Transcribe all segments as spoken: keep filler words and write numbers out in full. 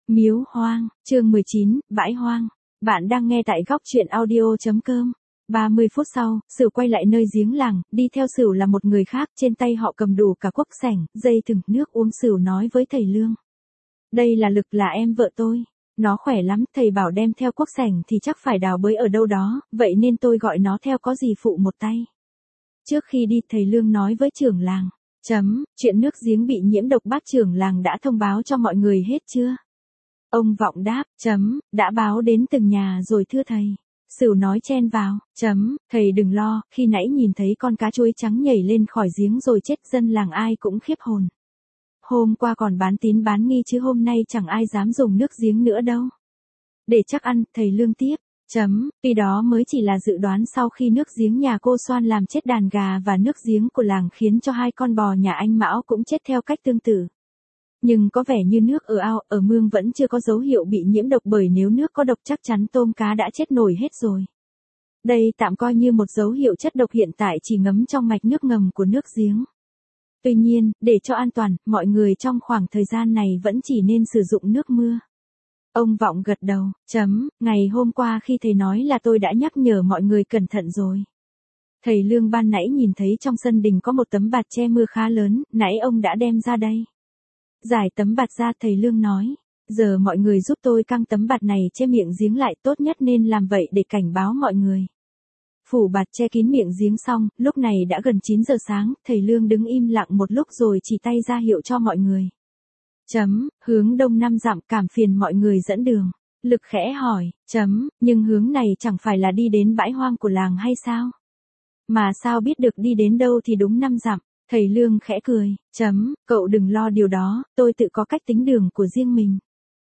Miếu hoang, chương mười chín, bãi hoang. Bạn đang nghe tại góc truyện audio chấm com. ba mươi phút sau, Sửu quay lại nơi giếng làng, đi theo Sửu là một người khác, trên tay họ cầm đủ cả cuốc sẻng, dây thừng, nước uống. Sửu nói với thầy Lương. Đây là Lực, là em vợ tôi. Nó khỏe lắm, thầy bảo đem theo cuốc sẻng thì chắc phải đào bới ở đâu đó, vậy nên tôi gọi nó theo có gì phụ một tay. Trước khi đi, thầy Lương nói với trưởng làng. Chấm, chuyện nước giếng bị nhiễm độc bác trưởng làng đã thông báo cho mọi người hết chưa? Ông Vọng đáp, chấm, đã báo đến từng nhà rồi thưa thầy. Sửu nói chen vào, chấm, thầy đừng lo, khi nãy nhìn thấy con cá chuối trắng nhảy lên khỏi giếng rồi chết, dân làng ai cũng khiếp hồn. Hôm qua còn bán tín bán nghi chứ hôm nay chẳng ai dám dùng nước giếng nữa đâu. Để chắc ăn, thầy Lương tiếp, chấm, tuy đó mới chỉ là dự đoán sau khi nước giếng nhà cô Xoan làm chết đàn gà và nước giếng của làng khiến cho hai con bò nhà anh Mão cũng chết theo cách tương tự. Nhưng có vẻ như nước ở ao, ở mương vẫn chưa có dấu hiệu bị nhiễm độc, bởi nếu nước có độc chắc chắn tôm cá đã chết nổi hết rồi. Đây tạm coi như một dấu hiệu chất độc hiện tại chỉ ngấm trong mạch nước ngầm của nước giếng. Tuy nhiên, để cho an toàn, mọi người trong khoảng thời gian này vẫn chỉ nên sử dụng nước mưa. Ông Vọng gật đầu, chấm, ngày hôm qua khi thầy nói là tôi đã nhắc nhở mọi người cẩn thận rồi. Thầy Lương ban nãy nhìn thấy trong sân đình có một tấm bạt che mưa khá lớn, nãy ông đã đem ra đây. Giải tấm bạt ra, thầy Lương nói, giờ mọi người giúp tôi căng tấm bạt này che miệng giếng lại, tốt nhất nên làm vậy để cảnh báo mọi người. Phủ bạt che kín miệng giếng xong, lúc này đã gần chín giờ sáng, thầy Lương đứng im lặng một lúc rồi chỉ tay ra hiệu cho mọi người. Chấm, hướng đông năm dặm, cảm phiền mọi người dẫn đường. Lực khẽ hỏi, chấm, nhưng hướng này chẳng phải là đi đến bãi hoang của làng hay sao? Mà sao biết được đi đến đâu thì đúng năm dặm? Thầy Lương khẽ cười, chấm, cậu đừng lo điều đó, tôi tự có cách tính đường của riêng mình.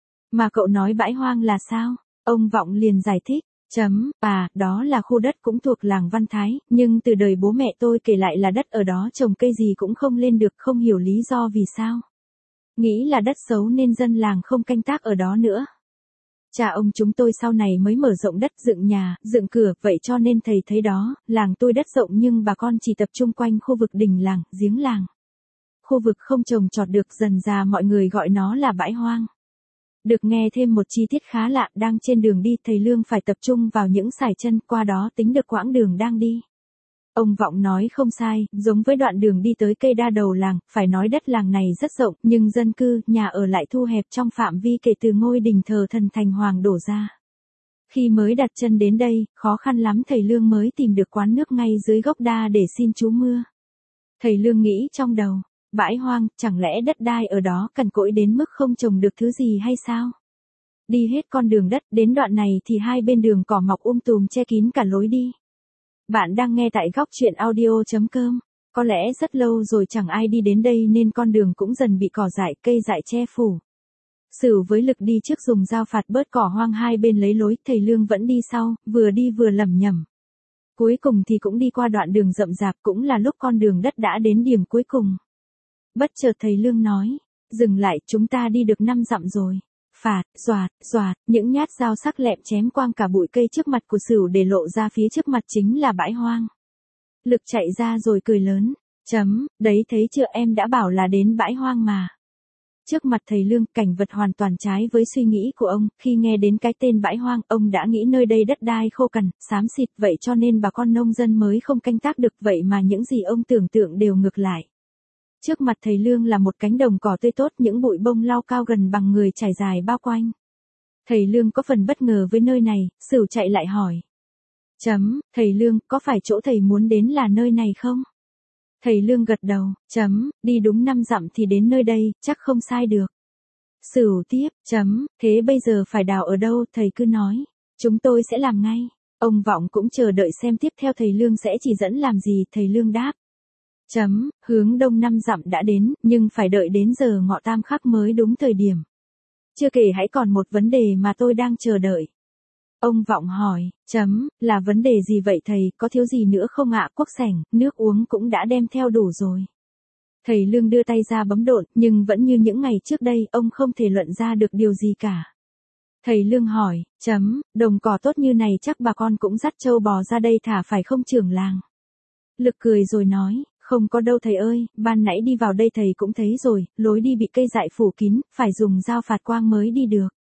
Mà cậu nói bãi hoang là sao? Ông Vọng liền giải thích, chấm, à, đó là khu đất cũng thuộc làng Văn Thái, nhưng từ đời bố mẹ tôi kể lại là đất ở đó trồng cây gì cũng không lên được, không hiểu lý do vì sao. Nghĩ là đất xấu nên dân làng không canh tác ở đó nữa. Cha ông chúng tôi sau này mới mở rộng đất, dựng nhà, dựng cửa, vậy cho nên thầy thấy đó, làng tôi đất rộng nhưng bà con chỉ tập trung quanh khu vực đình làng, giếng làng. Khu vực không trồng trọt được, dần ra mọi người gọi nó là bãi hoang. Được nghe thêm một chi tiết khá lạ, đang trên đường đi, thầy Lương phải tập trung vào những sải chân, qua đó tính được quãng đường đang đi. Ông Vọng nói không sai, giống với đoạn đường đi tới cây đa đầu làng, phải nói đất làng này rất rộng, nhưng dân cư, nhà ở lại thu hẹp trong phạm vi kể từ ngôi đình thờ thần Thành Hoàng đổ ra. Khi mới đặt chân đến đây, khó khăn lắm thầy Lương mới tìm được quán nước ngay dưới gốc đa để xin trú mưa. Thầy Lương nghĩ trong đầu, bãi hoang, chẳng lẽ đất đai ở đó cằn cỗi đến mức không trồng được thứ gì hay sao? Đi hết con đường đất, đến đoạn này thì hai bên đường cỏ mọc um tùm che kín cả lối đi. Bạn đang nghe tại góc truyện audio chấm com. Có lẽ rất lâu rồi chẳng ai đi đến đây nên con đường cũng dần bị cỏ dại, cây dại che phủ. Sửu với Lực đi trước dùng dao phạt bớt cỏ hoang hai bên lấy lối, thầy Lương vẫn đi sau, vừa đi vừa lẩm nhẩm. Cuối cùng thì cũng đi qua đoạn đường rậm rạp, cũng là lúc con đường đất đã đến điểm cuối cùng. Bất chợt thầy Lương nói, dừng lại, chúng ta đi được năm dặm rồi. Phạt, doạt, doạt, những nhát dao sắc lẹm chém quang cả bụi cây trước mặt của Sửu để lộ ra phía trước mặt chính là bãi hoang. Lực chạy ra rồi cười lớn, chấm, đấy thấy chưa, em đã bảo là đến bãi hoang mà. Trước mặt thầy Lương, cảnh vật hoàn toàn trái với suy nghĩ của ông, khi nghe đến cái tên bãi hoang, ông đã nghĩ nơi đây đất đai khô cằn, xám xịt, vậy cho nên bà con nông dân mới không canh tác được, vậy mà những gì ông tưởng tượng đều ngược lại. Trước mặt thầy Lương là một cánh đồng cỏ tươi tốt, những bụi bông lau cao gần bằng người trải dài bao quanh. Thầy Lương có phần bất ngờ với nơi này, Sửu chạy lại hỏi. Chấm, thầy Lương, có phải chỗ thầy muốn đến là nơi này không? Thầy Lương gật đầu, chấm, đi đúng năm dặm thì đến nơi đây, chắc không sai được. Sửu tiếp, chấm, thế bây giờ phải đào ở đâu, thầy cứ nói, chúng tôi sẽ làm ngay. Ông Vọng cũng chờ đợi xem tiếp theo thầy Lương sẽ chỉ dẫn làm gì, thầy Lương đáp. Chấm, hướng đông năm dặm đã đến, nhưng phải đợi đến giờ ngọ tam khắc mới đúng thời điểm. Chưa kể hãy còn một vấn đề mà tôi đang chờ đợi. Ông Vọng hỏi, chấm, là vấn đề gì vậy thầy, có thiếu gì nữa không ạ? Cuốc sẻng, nước uống cũng đã đem theo đủ rồi. Thầy Lương đưa tay ra bấm độn, nhưng vẫn như những ngày trước đây, ông không thể luận ra được điều gì cả. Thầy Lương hỏi, chấm, đồng cỏ tốt như này chắc bà con cũng dắt trâu bò ra đây thả phải không trưởng làng? Lực cười rồi nói, không có đâu thầy ơi, ban nãy đi vào đây thầy cũng thấy rồi, lối đi bị cây dại phủ kín, phải dùng dao phạt quang mới đi được.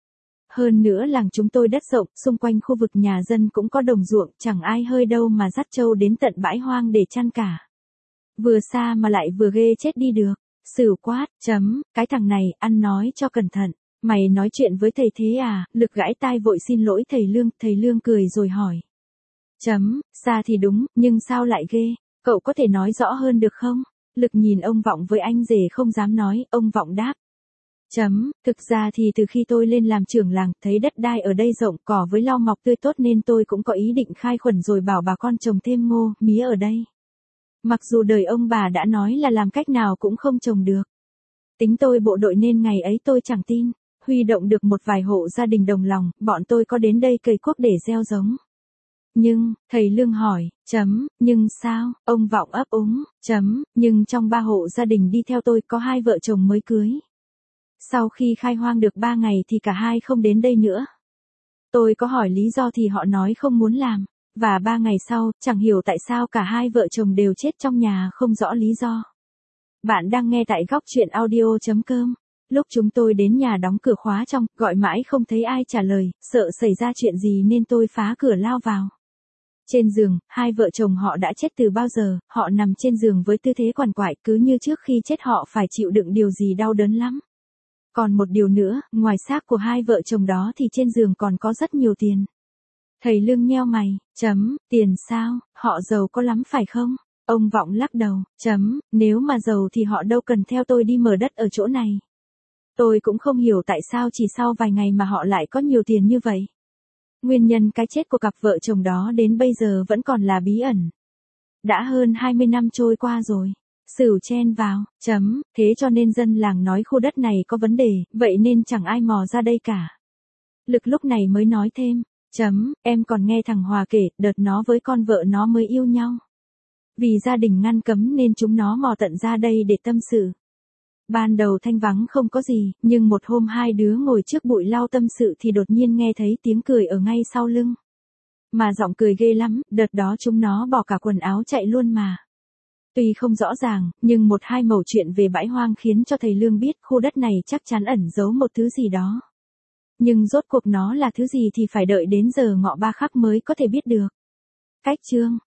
Hơn nữa làng chúng tôi đất rộng, xung quanh khu vực nhà dân cũng có đồng ruộng, chẳng ai hơi đâu mà dắt trâu đến tận bãi hoang để chăn cả. Vừa xa mà lại vừa ghê chết đi được. Sửu quát, chấm, cái thằng này, ăn nói cho cẩn thận. Mày nói chuyện với thầy thế à? Lực gãi tai vội xin lỗi thầy Lương, thầy Lương cười rồi hỏi. Chấm, xa thì đúng, nhưng sao lại ghê? Cậu có thể nói rõ hơn được không? Lực nhìn ông Vọng với anh rể không dám nói, ông Vọng đáp. Chấm, thực ra thì từ khi tôi lên làm trưởng làng, thấy đất đai ở đây rộng, cỏ với lau mọc tươi tốt nên tôi cũng có ý định khai khuẩn rồi bảo bà con trồng thêm ngô, mía ở đây. Mặc dù đời ông bà đã nói là làm cách nào cũng không trồng được. Tính tôi bộ đội nên ngày ấy tôi chẳng tin, huy động được một vài hộ gia đình đồng lòng, bọn tôi có đến đây cày cuốc để gieo giống. Nhưng, thầy Lương hỏi, chấm, nhưng sao, ông Vọng ấp úng, chấm, nhưng trong ba hộ gia đình đi theo tôi có hai vợ chồng mới cưới. Sau khi khai hoang được ba ngày thì cả hai không đến đây nữa. Tôi có hỏi lý do thì họ nói không muốn làm. Và ba ngày sau, chẳng hiểu tại sao cả hai vợ chồng đều chết trong nhà không rõ lý do. Bạn đang nghe tại góc truyện audio chấm com. Lúc chúng tôi đến nhà đóng cửa khóa trong, gọi mãi không thấy ai trả lời, sợ xảy ra chuyện gì nên tôi phá cửa lao vào. Trên giường, hai vợ chồng họ đã chết từ bao giờ, họ nằm trên giường với tư thế quằn quại cứ như trước khi chết họ phải chịu đựng điều gì đau đớn lắm. Còn một điều nữa, ngoài xác của hai vợ chồng đó thì trên giường còn có rất nhiều tiền. Thầy Lương nheo mày, chấm, tiền sao, họ giàu có lắm phải không? Ông Vọng lắc đầu, chấm, nếu mà giàu thì họ đâu cần theo tôi đi mở đất ở chỗ này. Tôi cũng không hiểu tại sao chỉ sau vài ngày mà họ lại có nhiều tiền như vậy. Nguyên nhân cái chết của cặp vợ chồng đó đến bây giờ vẫn còn là bí ẩn. Đã hơn hai mươi năm trôi qua rồi. Sửu chen vào, chấm, thế cho nên dân làng nói khu đất này có vấn đề, vậy nên chẳng ai mò ra đây cả. Lực lúc này mới nói thêm, chấm, em còn nghe thằng Hòa kể, đợt nó với con vợ nó mới yêu nhau. Vì gia đình ngăn cấm nên chúng nó mò tận ra đây để tâm sự. Ban đầu thanh vắng không có gì, nhưng một hôm hai đứa ngồi trước bụi lau tâm sự thì đột nhiên nghe thấy tiếng cười ở ngay sau lưng. Mà giọng cười ghê lắm, đợt đó chúng nó bỏ cả quần áo chạy luôn mà. Tuy không rõ ràng, nhưng một hai mẩu chuyện về bãi hoang khiến cho thầy Lương biết khu đất này chắc chắn ẩn giấu một thứ gì đó. Nhưng rốt cuộc nó là thứ gì thì phải đợi đến giờ ngọ ba khắc mới có thể biết được. Cách chương